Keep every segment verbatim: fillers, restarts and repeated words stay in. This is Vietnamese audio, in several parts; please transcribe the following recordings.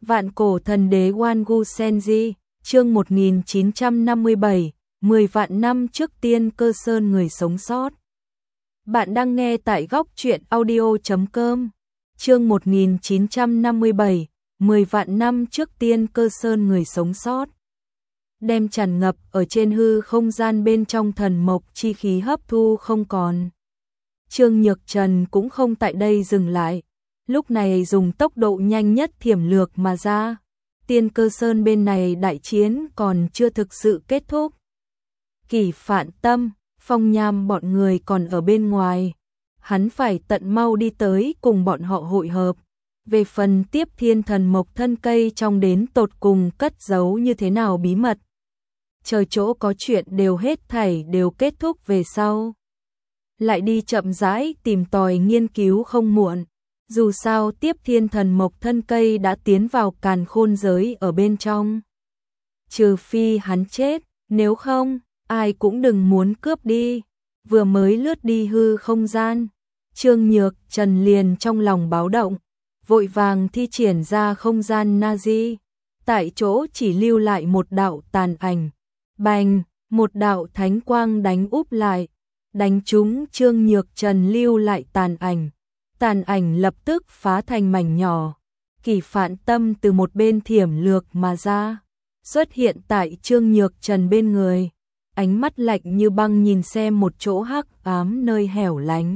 Vạn cổ thần đế Wangu Senji, chương một nghìn chín trăm năm mươi bảy, mười vạn năm trước Tiên Cơ Sơn người sống sót. Bạn đang nghe tại góc truyện audio chấm com. Chương một nghìn chín trăm năm mươi bảy, mười vạn năm trước Tiên Cơ Sơn người sống sót. Đem tràn ngập ở trên hư không gian bên trong thần mộc chi khí hấp thu không còn. Trương Nhược Trần cũng không tại đây dừng lại. Lúc này dùng tốc độ nhanh nhất thiểm lược mà ra. Tiên Cơ Sơn bên này đại chiến còn chưa thực sự kết thúc. Kỷ Phạn Tâm, Phong Nham bọn người còn ở bên ngoài. Hắn phải tận mau đi tới cùng bọn họ hội hợp. Về phần tiếp thiên thần mộc thân cây trong đến tột cùng cất giấu như thế nào bí mật. Chờ chỗ có chuyện đều hết thảy đều kết thúc về sau. Lại đi chậm rãi tìm tòi nghiên cứu không muộn. Dù sao tiếp thiên thần mộc thân cây đã tiến vào càn khôn giới ở bên trong. Trừ phi hắn chết, nếu không, ai cũng đừng muốn cướp đi. Vừa mới lướt đi hư không gian, Trương Nhược Trần liền trong lòng báo động, vội vàng thi triển ra không gian Nazi. Tại chỗ chỉ lưu lại một đạo tàn ảnh. Bành, một đạo thánh quang đánh úp lại, đánh trúng Trương Nhược Trần lưu lại tàn ảnh. Tàn ảnh lập tức phá thành mảnh nhỏ. Kỷ Phạn Tâm từ một bên thiểm lược mà ra, xuất hiện tại Trương Nhược Trần bên người, ánh mắt lạnh như băng nhìn xem một chỗ hắc ám nơi hẻo lánh.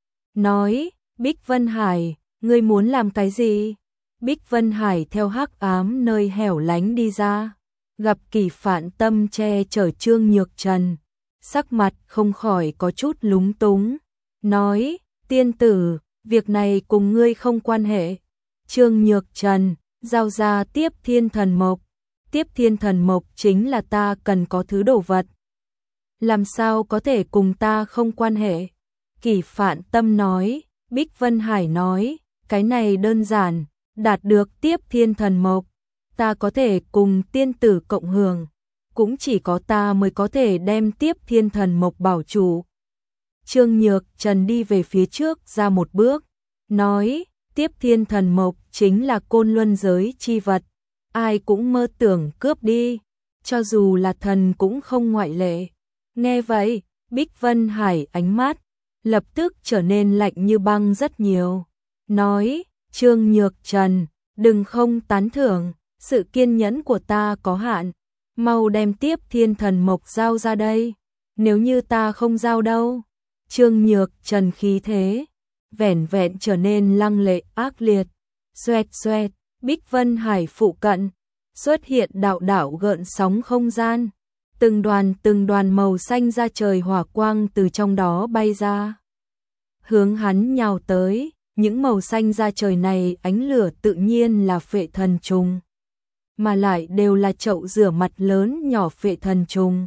Nói, Bích Vân Hải, ngươi muốn làm cái gì? Bích Vân Hải theo hắc ám nơi hẻo lánh đi ra, gặp Kỷ Phạn Tâm che chở Trương Nhược Trần, sắc mặt không khỏi có chút lúng túng, nói, tiên tử, việc này cùng ngươi không quan hệ. Trương Nhược Trần, giao ra tiếp thiên thần mộc. Tiếp thiên thần mộc chính là ta cần có thứ đồ vật. Làm sao có thể cùng ta không quan hệ? Kỷ Phạn Tâm nói, Bích Vân Hải nói, cái này đơn giản, đạt được tiếp thiên thần mộc. Ta có thể cùng tiên tử cộng hưởng. Cũng chỉ có ta mới có thể đem tiếp thiên thần mộc bảo chủ. Trương Nhược Trần đi về phía trước ra một bước, nói, tiếp thiên thần mộc chính là côn luân giới chi vật, ai cũng mơ tưởng cướp đi, cho dù là thần cũng không ngoại lệ. Nghe vậy, Bích Vân Hải ánh mắt lập tức trở nên lạnh như băng rất nhiều, nói, Trương Nhược Trần, đừng không tán thưởng, sự kiên nhẫn của ta có hạn, mau đem tiếp thiên thần mộc giao ra đây, nếu như ta không giao đâu. Trương Nhược Trần khí thế, vẻn vẹn trở nên lăng lệ ác liệt. Xoẹt xoẹt, Bích Vân Hải phụ cận, xuất hiện đạo đạo gợn sóng không gian. Từng đoàn từng đoàn màu xanh ra trời hỏa quang từ trong đó bay ra. Hướng hắn nhào tới, những màu xanh ra trời này ánh lửa tự nhiên là phệ thần trùng. Mà lại đều là chậu rửa mặt lớn nhỏ phệ thần trùng.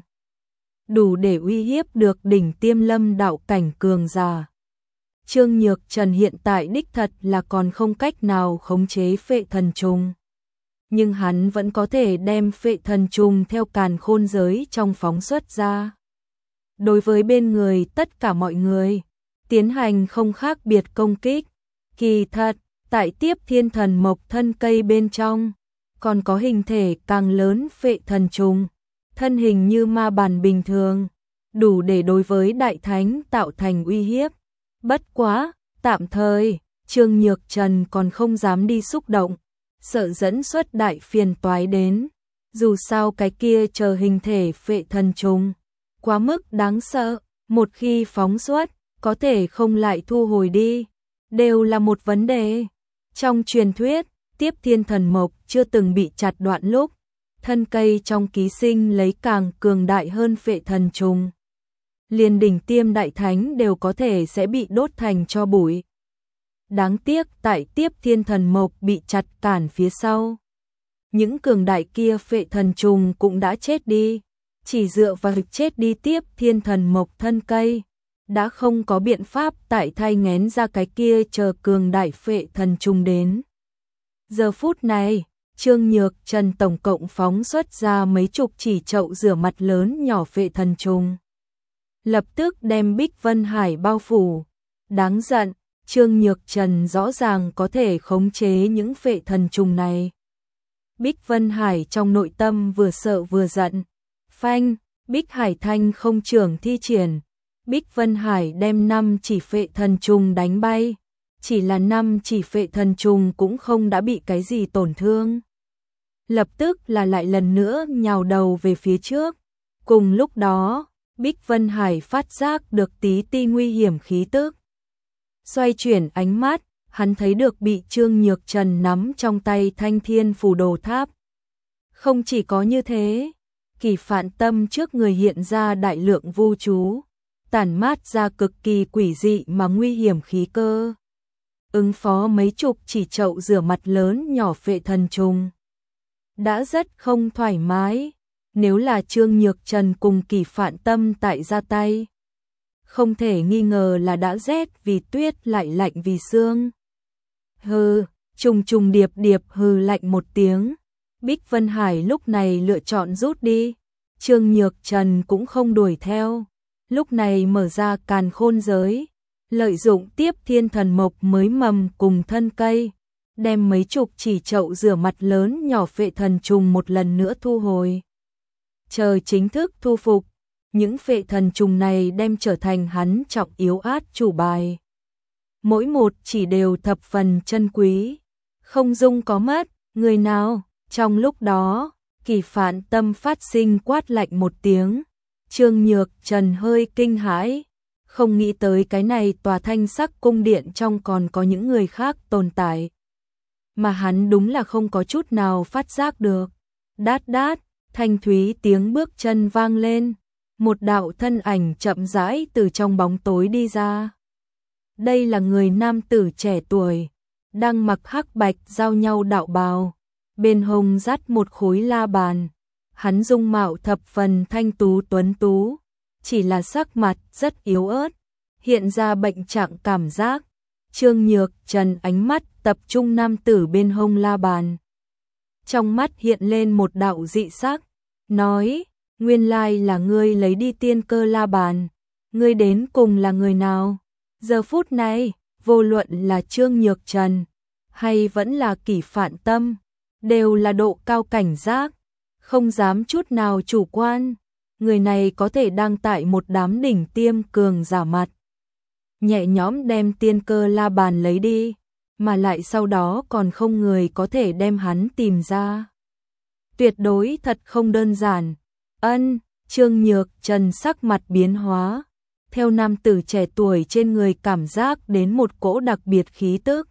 Đủ để uy hiếp được đỉnh tiêm lâm đạo cảnh cường giả. Trương Nhược Trần hiện tại đích thật là còn không cách nào khống chế phệ thần trùng. Nhưng hắn vẫn có thể đem phệ thần trùng theo càn khôn giới trong phóng xuất ra. Đối với bên người tất cả mọi người, tiến hành không khác biệt công kích. Kỳ thật, tại tiếp thiên thần mộc thân cây bên trong, còn có hình thể càng lớn phệ thần trùng. Thân hình như ma bản bình thường, đủ để đối với đại thánh tạo thành uy hiếp. Bất quá, tạm thời, Trương Nhược Trần còn không dám đi xúc động, sợ dẫn xuất đại phiền toái đến. Dù sao cái kia chờ hình thể phệ thần trùng, quá mức đáng sợ, một khi phóng xuất, có thể không lại thu hồi đi, đều là một vấn đề. Trong truyền thuyết, tiếp thiên thần mộc chưa từng bị chặt đoạn lúc, thân cây trong ký sinh lấy càng cường đại hơn phệ thần trùng. Liền đỉnh tiêm đại thánh đều có thể sẽ bị đốt thành tro bụi. Đáng tiếc tại tiếp thiên thần mộc bị chặt cản phía sau. Những cường đại kia phệ thần trùng cũng đã chết đi. Chỉ dựa vào việc chết đi tiếp thiên thần mộc thân cây. Đã không có biện pháp tại thay ngén ra cái kia chờ cường đại phệ thần trùng đến. Giờ phút này, Trương Nhược Trần tổng cộng phóng xuất ra mấy chục chỉ chậu rửa mặt lớn nhỏ phệ thần trùng. Lập tức đem Bích Vân Hải bao phủ. Đáng giận, Trương Nhược Trần rõ ràng có thể khống chế những phệ thần trùng này. Bích Vân Hải trong nội tâm vừa sợ vừa giận. Phanh, Bích Hải Thanh không trưởng thi triển. Bích Vân Hải đem năm chỉ phệ thần trùng đánh bay. Chỉ là năm chỉ phệ thần trùng cũng không đã bị cái gì tổn thương. Lập tức là lại lần nữa nhào đầu về phía trước. Cùng lúc đó, Bích Vân Hải phát giác được tí ti nguy hiểm khí tức. Xoay chuyển ánh mắt, hắn thấy được bị Trương Nhược Trần nắm trong tay Thanh Thiên Phù Đồ Tháp. Không chỉ có như thế, Kỳ Phạn Tâm trước người hiện ra đại lượng vu chú, tản mát ra cực kỳ quỷ dị mà nguy hiểm khí cơ. Ứng phó mấy chục chỉ chậu rửa mặt lớn nhỏ phệ thần trùng. Đã rất không thoải mái, nếu là Trương Nhược Trần cùng Kỳ Phạn Tâm tại ra tay. Không thể nghi ngờ là đã rét vì tuyết lại lạnh vì sương. Hừ, trùng trùng điệp điệp hừ lạnh một tiếng. Bích Vân Hải lúc này lựa chọn rút đi. Trương Nhược Trần cũng không đuổi theo. Lúc này mở ra càn khôn giới. Lợi dụng tiếp thiên thần mộc mới mầm cùng thân cây. Đem mấy chục chỉ chậu rửa mặt lớn nhỏ phệ thần trùng một lần nữa thu hồi. Chờ chính thức thu phục. Những phệ thần trùng này đem trở thành hắn trọng yếu át chủ bài. Mỗi một chỉ đều thập phần chân quý. Không dung có mất, người nào. Trong lúc đó, Kỳ Phạn Tâm phát sinh quát lạnh một tiếng. Trương Nhược Trần hơi kinh hãi. Không nghĩ tới cái này tòa thanh sắc cung điện trong còn có những người khác tồn tại. Mà hắn đúng là không có chút nào phát giác được. Đát đát, thanh thúy tiếng bước chân vang lên. Một đạo thân ảnh chậm rãi từ trong bóng tối đi ra. Đây là người nam tử trẻ tuổi, đang mặc hắc bạch giao nhau đạo bào, bên hông dắt một khối la bàn. Hắn dung mạo thập phần thanh tú tuấn tú, chỉ là sắc mặt rất yếu ớt, hiện ra bệnh trạng cảm giác. Trương Nhược Trần ánh mắt tập trung nam tử bên hông la bàn. Trong mắt hiện lên một đạo dị sắc, nói: nguyên lai là ngươi lấy đi tiên cơ la bàn, ngươi đến cùng là người nào? Giờ phút này, vô luận là Trương Nhược Trần, hay vẫn là Kỳ Phạn Tâm, đều là độ cao cảnh giác, không dám chút nào chủ quan. Người này có thể đang tại một đám đỉnh tiêm cường giả mặt. Nhẹ nhõm đem tiên cơ la bàn lấy đi, mà lại sau đó còn không người có thể đem hắn tìm ra. Tuyệt đối thật không đơn giản. Ân, Trương Nhược Trần sắc mặt biến hóa, theo nam tử trẻ tuổi trên người cảm giác đến một cỗ đặc biệt khí tức.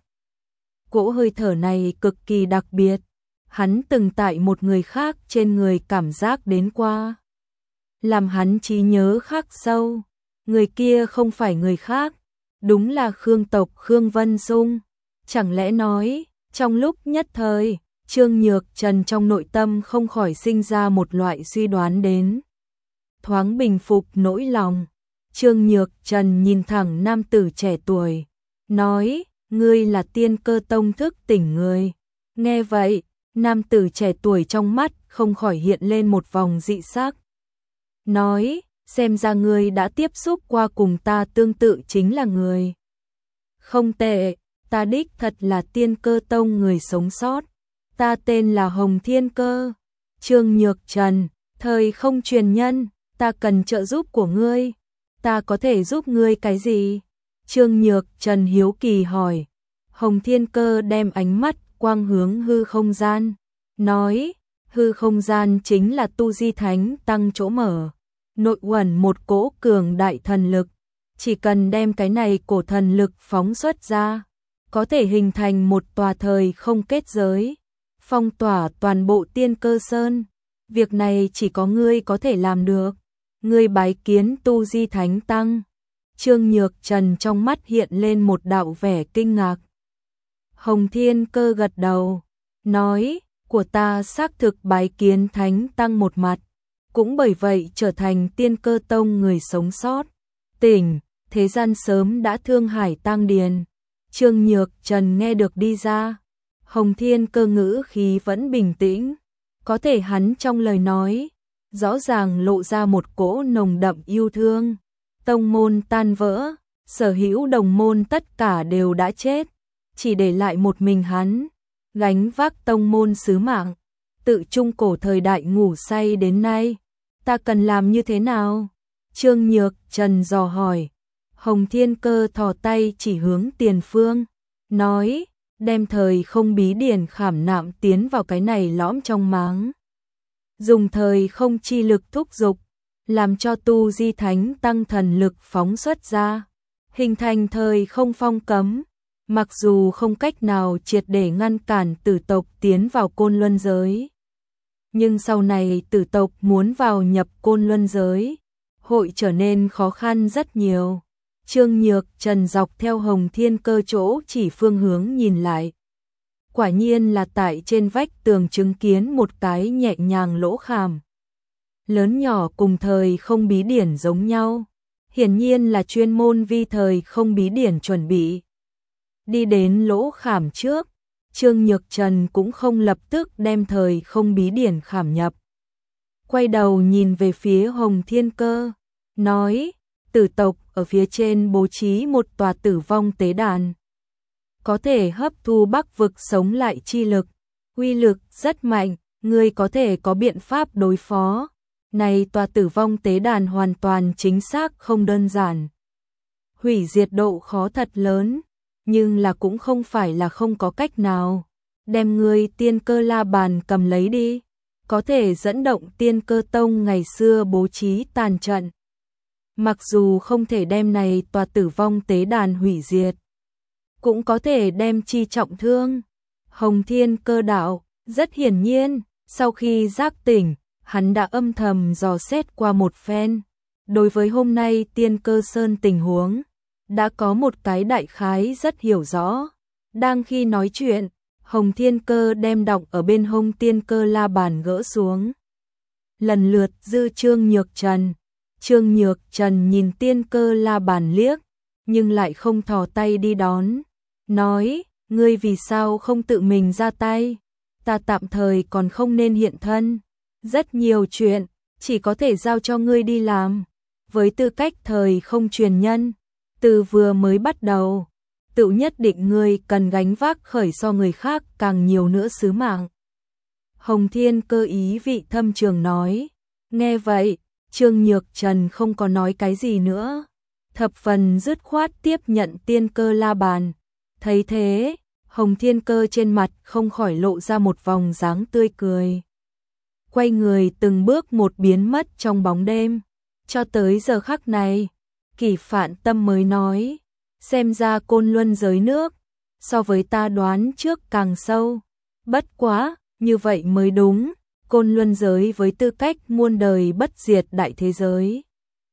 Cỗ hơi thở này cực kỳ đặc biệt, hắn từng tại một người khác trên người cảm giác đến qua. Làm hắn trí nhớ khắc sâu, người kia không phải người khác, đúng là Khương tộc Khương Vân Dung. Chẳng lẽ nói, trong lúc nhất thời, Trương Nhược Trần trong nội tâm không khỏi sinh ra một loại suy đoán đến. Thoáng bình phục nỗi lòng, Trương Nhược Trần nhìn thẳng nam tử trẻ tuổi, nói: ngươi là tiên cơ tông thức tỉnh người. Nghe vậy, nam tử trẻ tuổi trong mắt không khỏi hiện lên một vòng dị sắc. Nói: xem ra ngươi đã tiếp xúc qua cùng ta tương tự chính là người. Không tệ, ta đích thật là tiên cơ tông người sống sót. Ta tên là Hồng Thiên Cơ. Trương Nhược Trần, thời không truyền nhân, ta cần trợ giúp của ngươi. Ta có thể giúp ngươi cái gì? Trương Nhược Trần hiếu kỳ hỏi. Hồng Thiên Cơ đem ánh mắt quang hướng hư không gian, nói: hư không gian chính là tu di thánh tăng chỗ mở, nội uẩn một cỗ cường đại thần lực. Chỉ cần đem cái này cổ thần lực phóng xuất ra, có thể hình thành một tòa thời không kết giới, phong tỏa toàn bộ tiên cơ sơn. Việc này chỉ có ngươi có thể làm được. Ngươi bái kiến tu di thánh tăng. Trương Nhược Trần trong mắt hiện lên một đạo vẻ kinh ngạc. Hồng Thiên Cơ gật đầu, nói: của ta xác thực bái kiến thánh tăng một mặt, cũng bởi vậy trở thành tiên cơ tông người sống sót. Tỉnh, thế gian sớm đã thương hải tang điền. Trương Nhược Trần nghe được đi ra. Hồng Thiên Cơ ngữ khí vẫn bình tĩnh, có thể hắn trong lời nói rõ ràng lộ ra một cỗ nồng đậm yêu thương. Tông môn tan vỡ, sở hữu đồng môn tất cả đều đã chết, chỉ để lại một mình hắn, gánh vác tông môn sứ mạng. tự trung cổ thời đại ngủ say đến nay, ta cần làm như thế nào? Trương Nhược Trần dò hỏi. Hồng Thiên Cơ thò tay chỉ hướng tiền phương, nói, đem thời không bí điển khảm nạm tiến vào cái này lõm trong máng. Dùng thời không chi lực thúc dục, làm cho tu di thánh tăng thần lực phóng xuất ra, hình thành thời không phong cấm. Mặc dù không cách nào triệt để ngăn cản tử tộc tiến vào côn luân giới, nhưng sau này tử tộc muốn vào nhập côn luân giới, hội trở nên khó khăn rất nhiều. Trương Nhược Trần dọc theo Hồng Thiên Cơ chỗ chỉ phương hướng nhìn lại. Quả nhiên là tại trên vách tường chứng kiến một cái nhẹ nhàng lỗ khảm. Lớn nhỏ cùng thời không bí điển giống nhau. Hiển nhiên là chuyên môn vi thời không bí điển chuẩn bị. Đi đến lỗ khảm trước, Trương Nhược Trần cũng không lập tức đem thời không bí điển khảm nhập. Quay đầu nhìn về phía Hồng Thiên Cơ, nói, tử tộc ở phía trên bố trí một tòa tử vong tế đàn. Có thể hấp thu bắc vực sống lại chi lực, uy lực rất mạnh, ngươi có thể có biện pháp đối phó. Này tòa tử vong tế đàn hoàn toàn chính xác không đơn giản. Hủy diệt độ khó thật lớn, nhưng là cũng không phải là không có cách nào. Đem ngươi tiên cơ la bàn cầm lấy đi, có thể dẫn động tiên cơ tông ngày xưa bố trí tàn trận. Mặc dù không thể đem này tòa tử vong tế đàn hủy diệt, cũng có thể đem chi trọng thương. Hồng Thiên Cơ đạo, rất hiển nhiên, sau khi giác tỉnh, hắn đã âm thầm dò xét qua một phen. Đối với hôm nay Tiên Cơ Sơn tình huống, đã có một cái đại khái rất hiểu rõ. Đang khi nói chuyện, Hồng Thiên Cơ đem đọng ở bên hông tiên cơ la bàn gỡ xuống. Lần lượt dư Trương Nhược Trần. Trương Nhược Trần nhìn tiên cơ la bàn liếc, nhưng lại không thò tay đi đón. Nói, ngươi vì sao không tự mình ra tay? Ta tạm thời còn không nên hiện thân. Rất nhiều chuyện, chỉ có thể giao cho ngươi đi làm. Với tư cách thời không truyền nhân, từ vừa mới bắt đầu, tự nhất định ngươi cần gánh vác khởi so người khác càng nhiều nữa sứ mạng. Hồng Thiên Cơ ý vị thâm trường nói. Nghe vậy, Trương Nhược Trần không có nói cái gì nữa. Thập phần dứt khoát tiếp nhận tiên cơ la bàn. Thấy thế, Hồng Thiên Cơ trên mặt không khỏi lộ ra một vòng dáng tươi cười. Quay người từng bước một biến mất trong bóng đêm. Cho tới giờ khắc này, Kỷ Phạn Tâm mới nói, xem ra côn luân giới nước, so với ta đoán trước càng sâu. Bất quá, như vậy mới đúng, côn luân giới với tư cách muôn đời bất diệt đại thế giới,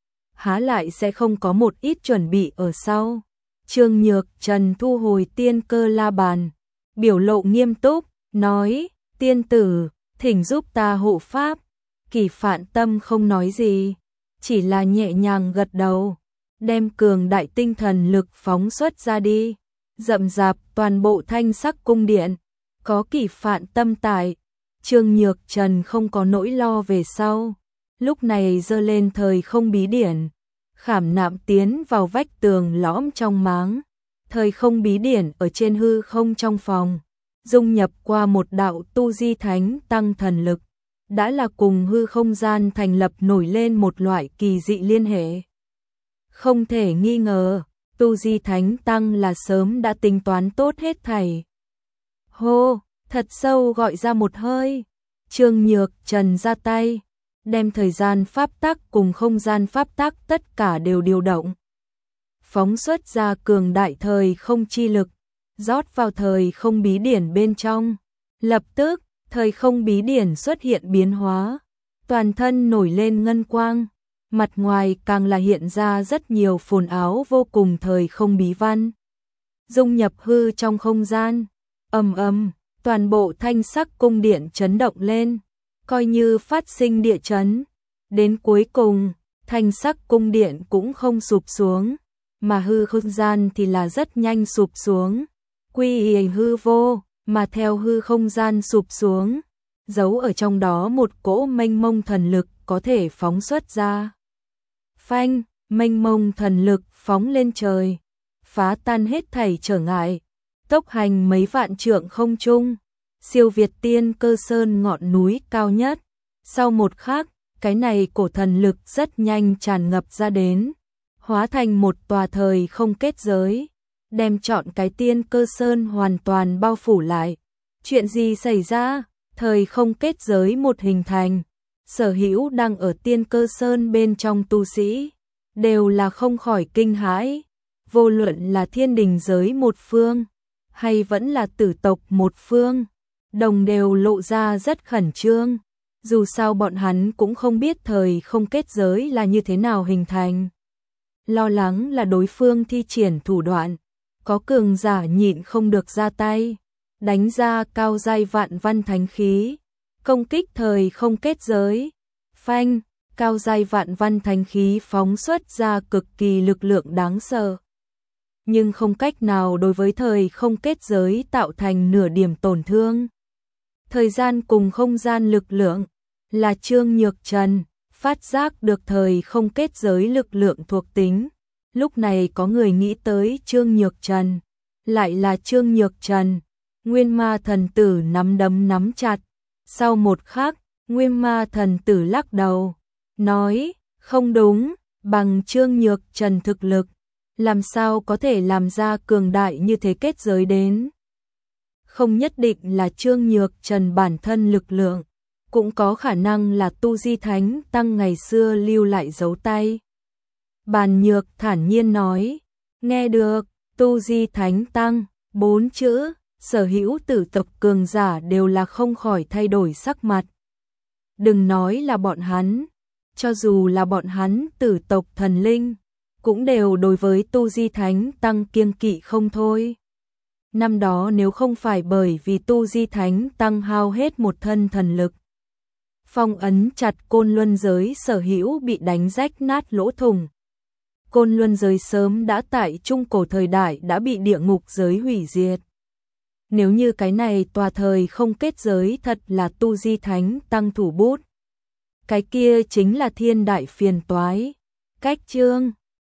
há lại sẽ không có một ít chuẩn bị ở sau. Trương Nhược Trần thu hồi tiên cơ la bàn, biểu lộ nghiêm túc, nói, tiên tử, thỉnh giúp ta hộ pháp. Kỷ Phạn Tâm không nói gì, chỉ là nhẹ nhàng gật đầu, đem cường đại tinh thần lực phóng xuất ra đi, rậm rạp toàn bộ thanh sắc cung điện, có Kỷ Phạn Tâm tại, Trương Nhược Trần không có nỗi lo về sau. Lúc này giơ lên thời không bí điển, khảm nạm tiến vào vách tường lõm trong máng, thời không bí điển ở trên hư không trong phòng, dung nhập qua một đạo tu di thánh tăng thần lực, đã là cùng hư không gian thành lập nổi lên một loại kỳ dị liên hệ. Không thể nghi ngờ, tu di thánh tăng là sớm đã tính toán tốt hết thảy. Hô, thật sâu gọi ra một hơi, Trương Nhược Trần ra tay, đem thời gian pháp tắc cùng không gian pháp tắc tất cả đều điều động. Phóng xuất ra cường đại thời không chi lực, rót vào thời không bí điển bên trong. Lập tức, thời không bí điển xuất hiện biến hóa, toàn thân nổi lên ngân quang, mặt ngoài càng là hiện ra rất nhiều phồn áo vô cùng thời không bí văn. Dung nhập hư trong không gian, ầm ầm, toàn bộ thanh sắc cung điện chấn động lên, coi như phát sinh địa chấn. Đến cuối cùng, thanh sắc cung điện cũng không sụp xuống, mà hư không gian thì là rất nhanh sụp xuống, quy y hư vô, mà theo hư không gian sụp xuống, giấu ở trong đó một cỗ mênh mông thần lực có thể phóng xuất ra. Phanh, mênh mông thần lực phóng lên trời, phá tan hết thảy trở ngại, tốc hành mấy vạn trượng không trung, siêu việt tiên cơ sơn ngọn núi cao nhất. Sau một khắc, cái này cổ thần lực rất nhanh tràn ngập ra đến, hóa thành một tòa thời không kết giới, đem trọn cái tiên cơ sơn hoàn toàn bao phủ lại. Chuyện gì xảy ra? Thời không kết giới một hình thành, sở hữu đang ở tiên cơ sơn bên trong tu sĩ, đều là không khỏi kinh hãi, vô luận là thiên đình giới một phương, hay vẫn là tử tộc một phương, đồng đều lộ ra rất khẩn trương, dù sao bọn hắn cũng không biết thời không kết giới là như thế nào hình thành. Lo lắng là đối phương thi triển thủ đoạn, có cường giả nhịn không được ra tay, đánh ra cao giai vạn văn thánh khí, công kích thời không kết giới. Phanh, cao giai vạn văn thánh khí phóng xuất ra cực kỳ lực lượng đáng sợ, nhưng không cách nào đối với thời không kết giới tạo thành nửa điểm tổn thương. Thời gian cùng không gian lực lượng, là Trương Nhược Trần phát giác được thời không kết giới lực lượng thuộc tính. Lúc này có người nghĩ tới Trương Nhược Trần, lại là Trương Nhược Trần. Nguyên Ma thần tử nắm đấm nắm chặt, sau một khắc, Nguyên Ma thần tử lắc đầu, nói, không đúng, bằng Trương Nhược Trần thực lực, làm sao có thể làm ra cường đại như thế kết giới đến. Không nhất định là Trương Nhược Trần bản thân lực lượng, cũng có khả năng là Tu Di Thánh Tăng ngày xưa lưu lại dấu tay. Bàn Nhược thản nhiên nói, nghe được, Tu Di Thánh Tăng, bốn chữ, sở hữu tử tộc cường giả đều là không khỏi thay đổi sắc mặt. Đừng nói là bọn hắn, cho dù là bọn hắn tử tộc thần linh, cũng đều đối với Tu Di Thánh Tăng kiêng kỵ không thôi. Năm đó nếu không phải bởi vì Tu Di Thánh Tăng hao hết một thân thần lực, phong ấn chặt Côn Luân giới sở hữu bị đánh rách nát lỗ thủng, Côn Luân giới sớm đã tại trung cổ thời đại đã bị địa ngục giới hủy diệt. Nếu như cái này tòa thời không kết giới thật là Tu Di Thánh Tăng thủ bút, cái kia chính là thiên đại phiền toái. Cách chương